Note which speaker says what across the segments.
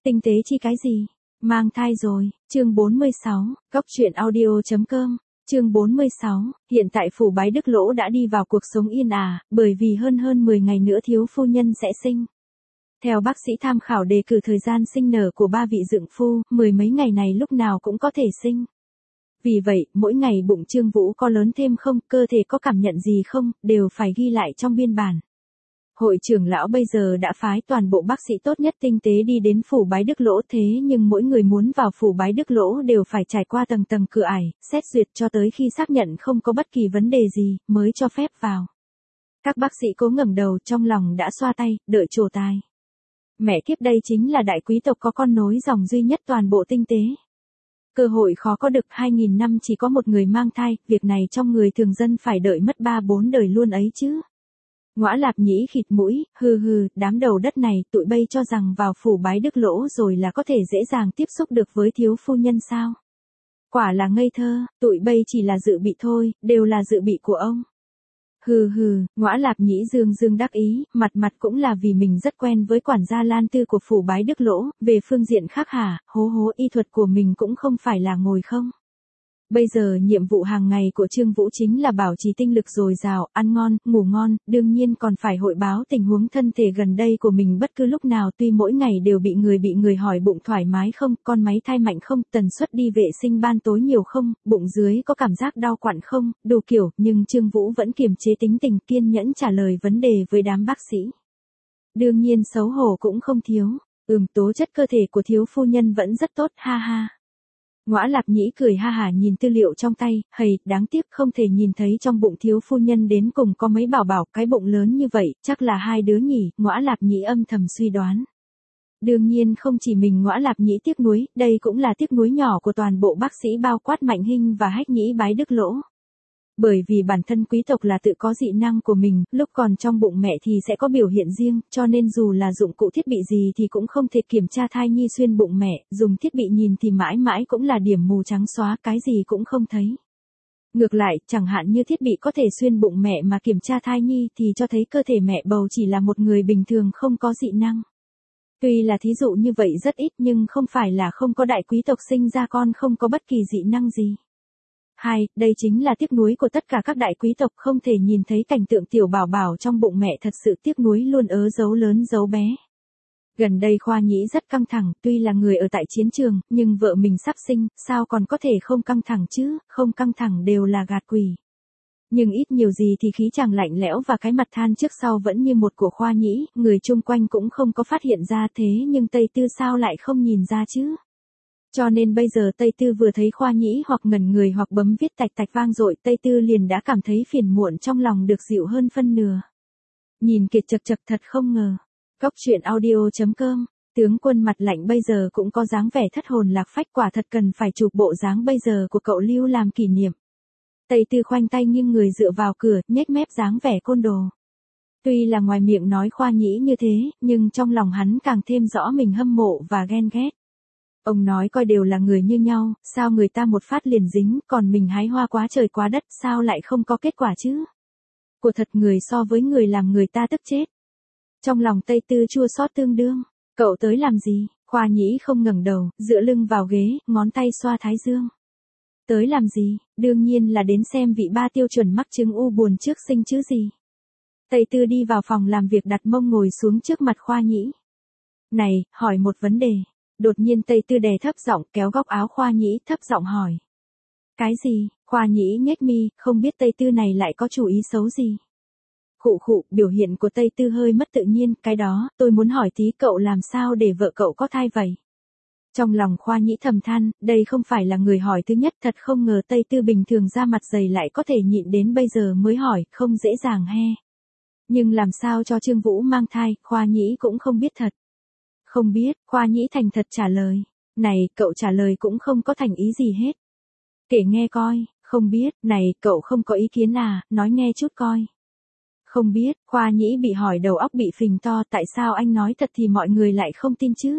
Speaker 1: Tinh tế chi cái gì? Mang thai rồi, chương 46, Cóc truyện audio.com, chương 46, hiện tại phủ Bái Đức Lỗ đã đi vào cuộc sống yên ả, bởi vì hơn 10 ngày nữa thiếu phu nhân sẽ sinh. Theo bác sĩ tham khảo đề cử thời gian sinh nở của ba vị dượng phu, mười mấy ngày này lúc nào cũng có thể sinh. Vì vậy, mỗi ngày bụng Trương Vũ có lớn thêm không, cơ thể có cảm nhận gì không, đều phải ghi lại trong biên bản. Hội trưởng lão bây giờ đã phái toàn bộ bác sĩ tốt nhất tinh tế đi đến phủ Bái Đức Lỗ, thế nhưng mỗi người muốn vào phủ Bái Đức Lỗ đều phải trải qua tầng tầng cửa ải, xét duyệt cho tới khi xác nhận không có bất kỳ vấn đề gì, mới cho phép vào. Các bác sĩ cố ngẩng đầu trong lòng đã xoa tay, đợi trổ tài. Mẹ kiếp đây chính là đại quý tộc có con nối dòng duy nhất toàn bộ tinh tế. Cơ hội khó có được, 2000 năm chỉ có một người mang thai, việc này trong người thường dân phải đợi mất 3-4 đời luôn ấy chứ. Ngõa Lạp Nhĩ khịt mũi, hừ, đám đầu đất này tụi bây cho rằng vào phủ Bái Đức Lỗ rồi là có thể dễ dàng tiếp xúc được với thiếu phu nhân sao. Quả là ngây thơ, tụi bây chỉ là dự bị thôi, đều là dự bị của ông. Hừ, Ngõa Lạp Nhĩ dương đắc ý, mặt cũng là vì mình rất quen với quản gia Lan Tư của phủ Bái Đức Lỗ, về phương diện khác hả, hố y thuật của mình cũng không phải là ngồi không. Bây giờ nhiệm vụ hàng ngày của Trương Vũ chính là bảo trì tinh lực dồi dào, ăn ngon, ngủ ngon, đương nhiên còn phải hội báo tình huống thân thể gần đây của mình bất cứ lúc nào, tuy mỗi ngày đều bị người hỏi bụng thoải mái không, con máy thai mạnh không, tần suất đi vệ sinh ban tối nhiều không, bụng dưới có cảm giác đau quặn không, đủ kiểu, nhưng Trương Vũ vẫn kiềm chế tính tình kiên nhẫn trả lời vấn đề với đám bác sĩ. Đương nhiên xấu hổ cũng không thiếu, tố chất cơ thể của thiếu phu nhân vẫn rất tốt, ha ha. Ngõa Lạp Nhĩ cười ha hả nhìn tư liệu trong tay, đáng tiếc không thể nhìn thấy trong bụng thiếu phu nhân đến cùng có mấy bảo, cái bụng lớn như vậy, chắc là 2 đứa nhỉ, Ngõa Lạp Nhĩ âm thầm suy đoán. Đương nhiên không chỉ mình Ngõa Lạp Nhĩ tiếc nuối, đây cũng là tiếc nuối nhỏ của toàn bộ bác sĩ bao quát Mạnh Hinh và Hách Nhĩ Bái Đức Lỗ. Bởi vì bản thân quý tộc là tự có dị năng của mình, lúc còn trong bụng mẹ thì sẽ có biểu hiện riêng, cho nên dù là dụng cụ thiết bị gì thì cũng không thể kiểm tra thai nhi xuyên bụng mẹ, dùng thiết bị nhìn thì mãi mãi cũng là điểm mù trắng xóa, cái gì cũng không thấy. Ngược lại, chẳng hạn như thiết bị có thể xuyên bụng mẹ mà kiểm tra thai nhi thì cho thấy cơ thể mẹ bầu chỉ là một người bình thường không có dị năng. Tuy là thí dụ như vậy rất ít nhưng không phải là không có đại quý tộc sinh ra con không có bất kỳ dị năng gì. Đây chính là tiếc nuối của tất cả các đại quý tộc không thể nhìn thấy cảnh tượng tiểu bảo trong bụng mẹ, thật sự tiếc nuối luôn, dấu lớn dấu bé. Gần đây Khoa Nhĩ rất căng thẳng, tuy là người ở tại chiến trường, nhưng vợ mình sắp sinh, sao còn có thể không căng thẳng chứ, không căng thẳng đều là gạt quỷ. Nhưng ít nhiều gì thì khí chàng lạnh lẽo và cái mặt than trước sau vẫn như một của Khoa Nhĩ, người chung quanh cũng không có phát hiện ra, thế nhưng Tây Tư sao lại không nhìn ra chứ? Cho nên bây giờ Tây Tư vừa thấy Khoa Nhĩ hoặc ngẩn người hoặc bấm viết tạch vang dội, Tây Tư liền đã cảm thấy phiền muộn trong lòng được dịu hơn phân nửa. Nhìn kiệt chật thật không ngờ. Cóc truyện audio.com, tướng quân mặt lạnh bây giờ cũng có dáng vẻ thất hồn lạc phách, quả thật cần phải chụp bộ dáng bây giờ của cậu lưu làm kỷ niệm. Tây Tư khoanh tay nghiêng người dựa vào cửa, nhếch mép dáng vẻ côn đồ. Tuy là ngoài miệng nói Khoa Nhĩ như thế, nhưng trong lòng hắn càng thêm rõ mình hâm mộ và ghen ghét. Ông nói coi đều là người như nhau, sao người ta một phát liền dính, còn mình hái hoa quá trời quá đất, sao lại không có kết quả chứ? Của thật người so với người làm người ta tức chết. Trong lòng Tây Tư chua xót tương đương, cậu tới làm gì? Khoa Nhĩ không ngẩng đầu, dựa lưng vào ghế, ngón tay xoa thái dương. Tới làm gì? Đương nhiên là đến xem vị ba tiêu chuẩn mắc chứng u buồn trước sinh chứ gì. Tây Tư đi vào phòng làm việc đặt mông ngồi xuống trước mặt Khoa Nhĩ. Này, hỏi một vấn đề. Đột nhiên Tây Tư đè thấp giọng kéo góc áo Khoa Nhĩ thấp giọng hỏi. Cái gì? Khoa Nhĩ nhếch mi, không biết Tây Tư này lại có chủ ý xấu gì. Khụ, biểu hiện của Tây Tư hơi mất tự nhiên, cái đó, tôi muốn hỏi tí cậu làm sao để vợ cậu có thai vậy? Trong lòng Khoa Nhĩ thầm than, đây không phải là người hỏi thứ nhất, thật không ngờ Tây Tư bình thường ra mặt dày lại có thể nhịn đến bây giờ mới hỏi, không dễ dàng he. Nhưng làm sao cho Trương Vũ mang thai, Khoa Nhĩ cũng không biết thật. Không biết, Khoa Nhĩ thành thật trả lời. Này, cậu trả lời cũng không có thành ý gì hết. Kể nghe coi, không biết, này, cậu không có ý kiến à, nói nghe chút coi. Không biết, Khoa Nhĩ bị hỏi đầu óc bị phình to, tại sao anh nói thật thì mọi người lại không tin chứ?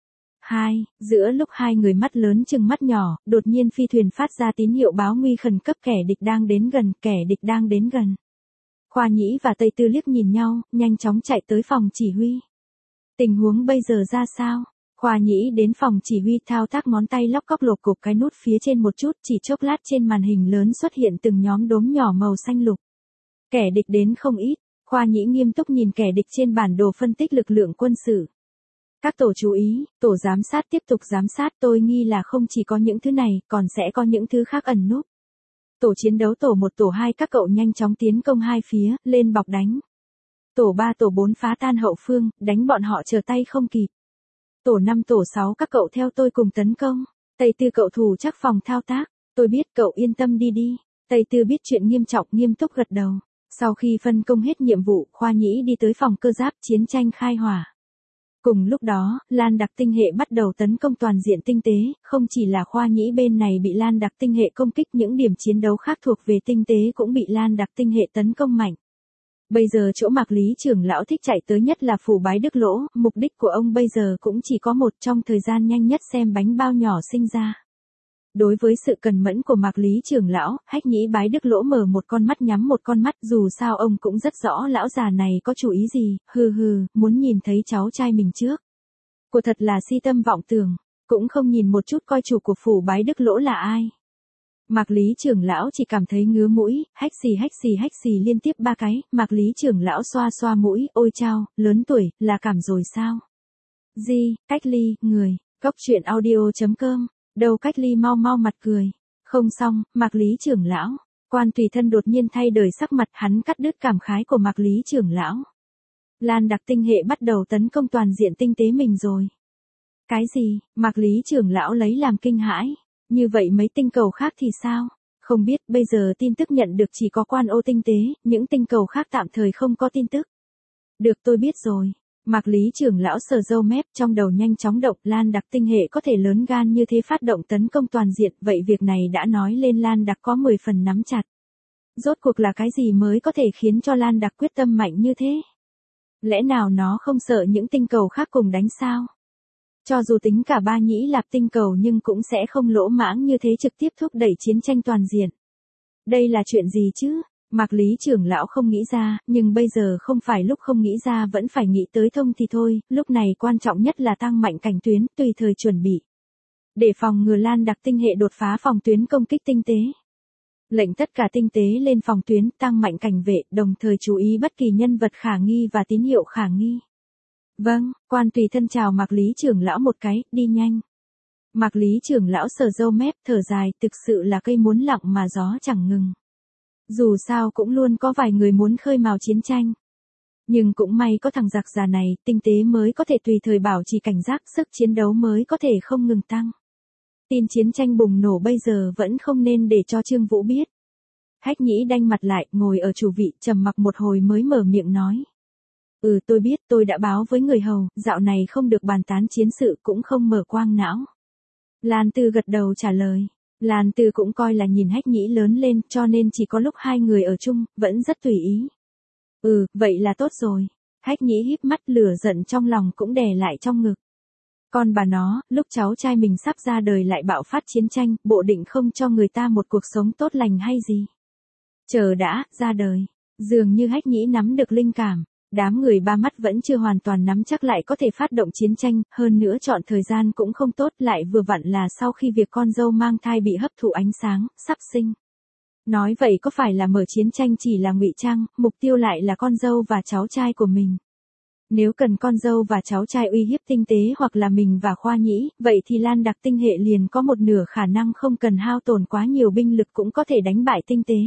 Speaker 1: Giữa lúc hai người mắt lớn chừng mắt nhỏ, đột nhiên phi thuyền phát ra tín hiệu báo nguy khẩn cấp, kẻ địch đang đến gần. Khoa Nhĩ và Tây Tư liếc nhìn nhau, nhanh chóng chạy tới phòng chỉ huy. Tình huống bây giờ ra sao? Khoa Nhĩ đến phòng chỉ huy thao tác ngón tay lóc cóc lột cục cái nút phía trên một chút, chỉ chốc lát trên màn hình lớn xuất hiện từng nhóm đốm nhỏ màu xanh lục. Kẻ địch đến không ít, Khoa Nhĩ nghiêm túc nhìn kẻ địch trên bản đồ phân tích lực lượng quân sự. Các tổ chú ý, tổ giám sát tiếp tục giám sát, tôi nghi là không chỉ có những thứ này, còn sẽ có những thứ khác ẩn núp. Tổ chiến đấu tổ 1 tổ 2 các cậu nhanh chóng tiến công hai phía, lên bọc đánh. Tổ 3 tổ 4 phá tan hậu phương, đánh bọn họ trở tay không kịp. Tổ 5 tổ 6 các cậu theo tôi cùng tấn công. Tây Tư cậu thủ chắc phòng thao tác, tôi biết cậu yên tâm đi đi. Tây Tư biết chuyện nghiêm trọng nghiêm túc gật đầu. Sau khi phân công hết nhiệm vụ, Khoa Nhĩ đi tới phòng cơ giáp chiến tranh khai hỏa. Cùng lúc đó, Lan Đặc tinh hệ bắt đầu tấn công toàn diện tinh tế, không chỉ là Khoa Nhĩ bên này bị Lan Đặc tinh hệ công kích, những điểm chiến đấu khác thuộc về tinh tế cũng bị Lan Đặc tinh hệ tấn công mạnh. Bây giờ chỗ Mạc Lý trưởng lão thích chạy tới nhất là phủ Bái Đức Lỗ, mục đích của ông bây giờ cũng chỉ có một, trong thời gian nhanh nhất xem bánh bao nhỏ sinh ra. Đối với sự cần mẫn của Mạc Lý trưởng lão, Hách Nhĩ Bái Đức Lỗ mở một con mắt nhắm một con mắt, dù sao ông cũng rất rõ lão già này có chủ ý gì, muốn nhìn thấy cháu trai mình trước. Của thật là si tâm vọng tưởng, cũng không nhìn một chút coi chủ của phủ Bái Đức Lỗ là ai. Mạc Lý trưởng lão chỉ cảm thấy ngứa mũi, hách xì liên tiếp 3 cái, Mạc Lý trưởng lão xoa xoa mũi, ôi chao, lớn tuổi, là cảm rồi sao? Cách ly, người, Cốc truyện audio.com. Đâu cách ly mau mặt cười. Không xong, Mạc Lý trưởng lão. Quan Tùy Thân đột nhiên thay đổi sắc mặt, hắn cắt đứt cảm khái của Mạc Lý trưởng lão. Lan Đặc tinh hệ bắt đầu tấn công toàn diện tinh tế mình rồi. Cái gì? Mạc Lý trưởng lão lấy làm kinh hãi. Như vậy mấy tinh cầu khác thì sao? Không biết, bây giờ tin tức nhận được chỉ có Quan Ô tinh tế, những tinh cầu khác tạm thời không có tin tức. Được, tôi biết rồi. Mạc Lý trưởng lão sờ râu mép, trong đầu nhanh chóng động, Lan Đặc tinh hệ có thể lớn gan như thế phát động tấn công toàn diện, vậy việc này đã nói lên Lan Đặc có 10 phần nắm chặt. Rốt cuộc là cái gì mới có thể khiến cho Lan Đặc quyết tâm mạnh như thế? Lẽ nào nó không sợ những tinh cầu khác cùng đánh sao? Cho dù tính cả Ba Nhĩ Lạp tinh cầu nhưng cũng sẽ không lỗ mãng như thế trực tiếp thúc đẩy chiến tranh toàn diện. Đây là chuyện gì chứ? Mạc Lý trưởng lão không nghĩ ra, nhưng bây giờ không phải lúc không nghĩ ra, vẫn phải nghĩ tới thông thì thôi, lúc này quan trọng nhất là tăng mạnh cảnh tuyến, tùy thời chuẩn bị. Để phòng ngừa Lan Đặc tinh hệ đột phá phòng tuyến công kích tinh tế. Lệnh tất cả tinh tế lên phòng tuyến, tăng mạnh cảnh vệ, đồng thời chú ý bất kỳ nhân vật khả nghi và tín hiệu khả nghi. Vâng, Quan Tùy Thân chào Mạc Lý trưởng lão một cái, đi nhanh. Mạc Lý trưởng lão sờ râu mép, thở dài, thực sự là cây muốn lặng mà gió chẳng ngừng. Dù sao cũng luôn có vài người muốn khơi mào chiến tranh. Nhưng cũng may có thằng giặc già này, tinh tế mới có thể tùy thời bảo trì cảnh giác, sức chiến đấu mới có thể không ngừng tăng. Tin chiến tranh bùng nổ bây giờ vẫn không nên để cho Trương Vũ biết. Hách Nhĩ đanh mặt lại, ngồi ở chủ vị, trầm mặc một hồi mới mở miệng nói. Tôi biết, tôi đã báo với người hầu, dạo này không được bàn tán chiến sự, cũng không mở quang não. Lan Tư gật đầu trả lời. Lan Tư cũng coi là nhìn Hách Nhĩ lớn lên, cho nên chỉ có lúc hai người ở chung, vẫn rất tùy ý. Vậy là tốt rồi. Hách Nhĩ híp mắt, lửa giận trong lòng cũng đè lại trong ngực. Con bà nó, lúc cháu trai mình sắp ra đời lại bạo phát chiến tranh, bộ định không cho người ta một cuộc sống tốt lành hay gì? Chờ đã, ra đời. Dường như Hách Nhĩ nắm được linh cảm. Đám người ba mắt vẫn chưa hoàn toàn nắm chắc lại có thể phát động chiến tranh, hơn nữa chọn thời gian cũng không tốt, lại vừa vặn là sau khi việc con dâu mang thai bị hấp thụ ánh sáng, sắp sinh. Nói vậy có phải là mở chiến tranh chỉ là ngụy trang, mục tiêu lại là con dâu và cháu trai của mình. Nếu cần con dâu và cháu trai uy hiếp tinh tế hoặc là mình và Khoa Nhĩ, vậy thì Lan Đặc tinh hệ liền có một nửa khả năng không cần hao tổn quá nhiều binh lực cũng có thể đánh bại tinh tế.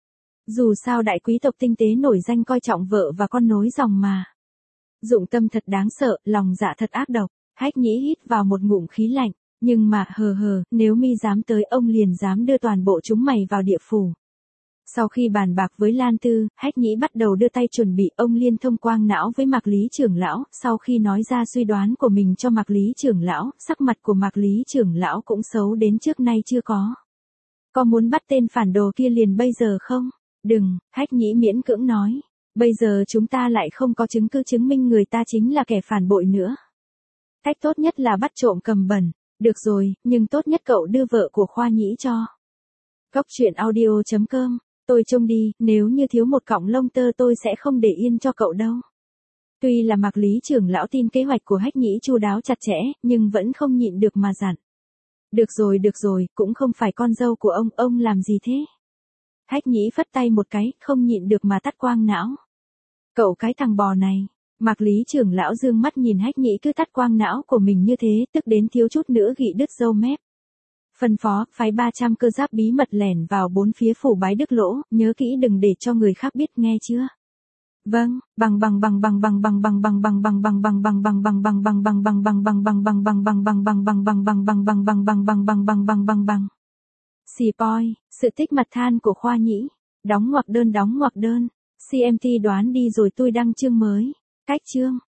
Speaker 1: Dù sao đại quý tộc tinh tế nổi danh coi trọng vợ và con nối dòng mà. Dụng tâm thật đáng sợ, lòng dạ thật ác độc. Hách Nhĩ hít vào một ngụm khí lạnh, nhưng mà nếu mi dám tới ông liền dám đưa toàn bộ chúng mày vào địa phủ. Sau khi bàn bạc với Lan Tư, Hách Nhĩ bắt đầu đưa tay chuẩn bị, ông liên thông quang não với Mạc Lý trưởng lão, sau khi nói ra suy đoán của mình cho Mạc Lý trưởng lão, sắc mặt của Mạc Lý trưởng lão cũng xấu đến trước nay chưa có. Có muốn bắt tên phản đồ kia liền bây giờ không? Đừng, Hách Nhĩ miễn cưỡng nói. Bây giờ chúng ta lại không có chứng cứ chứng minh người ta chính là kẻ phản bội nữa. Cách tốt nhất là bắt trộm cầm bẩn. Được rồi, nhưng tốt nhất cậu đưa vợ của Khoa Nhĩ cho. Cốc truyện audio.com. Tôi trông đi, nếu như thiếu một cọng lông tơ tôi sẽ không để yên cho cậu đâu. Tuy là Mạc Lý trưởng lão tin kế hoạch của Hách Nhĩ chu đáo chặt chẽ, nhưng vẫn không nhịn được mà dặn. Được rồi, cũng không phải con dâu của ông làm gì thế? Hách Nhĩ phất tay một cái, không nhịn được mà tắt quang não. Cậu cái thằng bò này, Mạc Lý trưởng lão dương mắt nhìn Hách Nhĩ cứ tắt quang não của mình như thế, tức đến thiếu chút nữa gị đứt râu mép. Phân phó, phái 300 cơ giáp bí mật lẻn vào bốn phía phủ Bái Đức Lỗ, nhớ kỹ đừng để cho người khác biết nghe chưa? Vâng, bằng. Xì poi, sự tích mặt than của Khoa Nhĩ. Đóng ngoặc đơn. CMT đoán đi rồi tôi đăng chương mới. Cách chương.